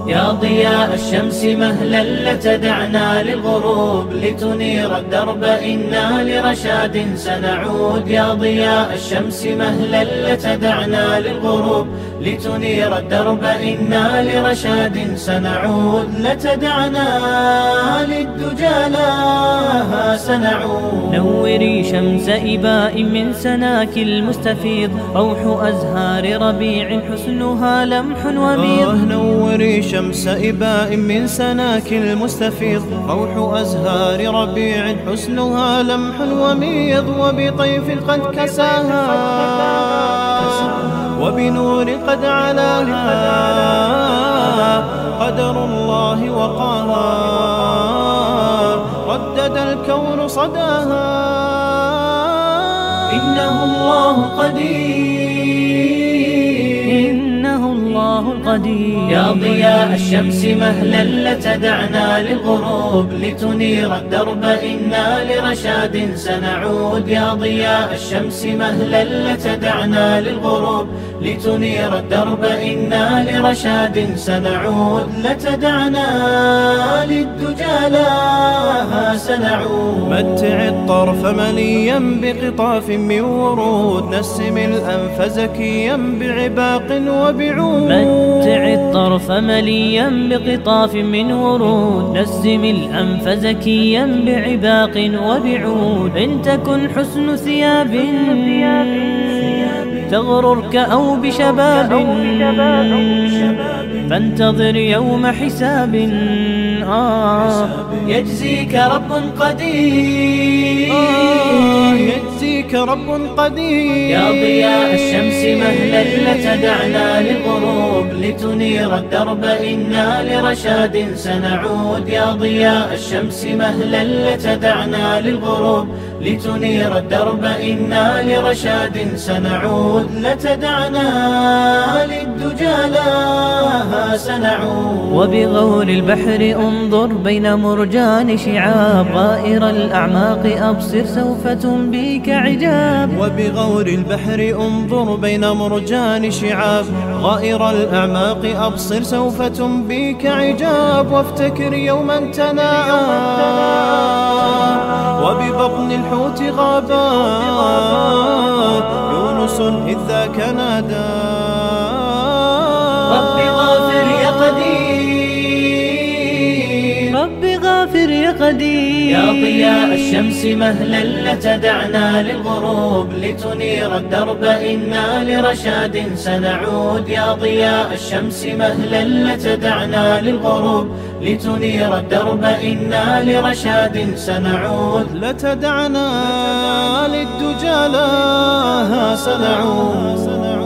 يا ضياء الشمس مهلا لتدعنا للغروب لتنير الدرب إنا لرشاد سنعود. يا ضياء الشمس مهلا لتدعنا للغروب لتنير الدرب إنا لرشاد سنعود. لتدعنا للدجى لها سنعود. نوري شمس إباء من سناك المستفيض روح أزهار ربيع حسنها لمح وميض. نوري شمس إباء من سناك المستفيض روح أزهار ربيع حسنها لمح وميض. وبطيف قد كساها وبنور قد علاها قدر الله وقاها ردد الكون صداها. إنه الله قدير، إنه الله القدير. يا ضياء الشمس مهلا لتدعنا للغروب لتنير الدرب إنا لرشاد سنعود. يا ضياء الشمس مهلا لتدعنا للغروب لتنير الدرب إنا لرشاد سنعود. لتدعنا للدجى لها سنعود. متع الطرف مليا بقطاف من ورود نسم الأنف زكيا بعباق وبعود. متع الطرف مليا بقطاف من ورود نسم الأنف زكيا بعباق وبعود. إن تكن حسن ثياب تغررك أو بشباب فانتظر يوم حساب يجزيك رب قدير، يجزيك رب قدير. يا ضياء الشمس مهلا لتدعنا للغروب لتنير الدرب إنا لرشاد سنعود. يا ضياء الشمس مهلا لتدعنا للغروب لتنير الدرب إنا لرشاد سنعود. لتدعنا للدجى لها سنعود. وبغور البحر انظر بين مرجان شعاب غائر الأعماق أبصر سوف تنبيك عجاب. وبغور البحر انظر بين مرجان شعاب غائر الأعماق أبصر سوف تنبيك عجاب. وافتكر يوما تناءى وببطن الحوت غابا يونس إذ ذاك نادى. رب غافر يا قدير، رب غافر يا قدير. يا ضياء الشمس مهلا لتدعنا للغروب لتنير الدرب إنا لرشاد سنعود. يا ضياء الشمس مهلا لتدعنا للغروب لتنير الدرب إنا لرشاد سنعود. لتدعنا للدجى لها سنعود.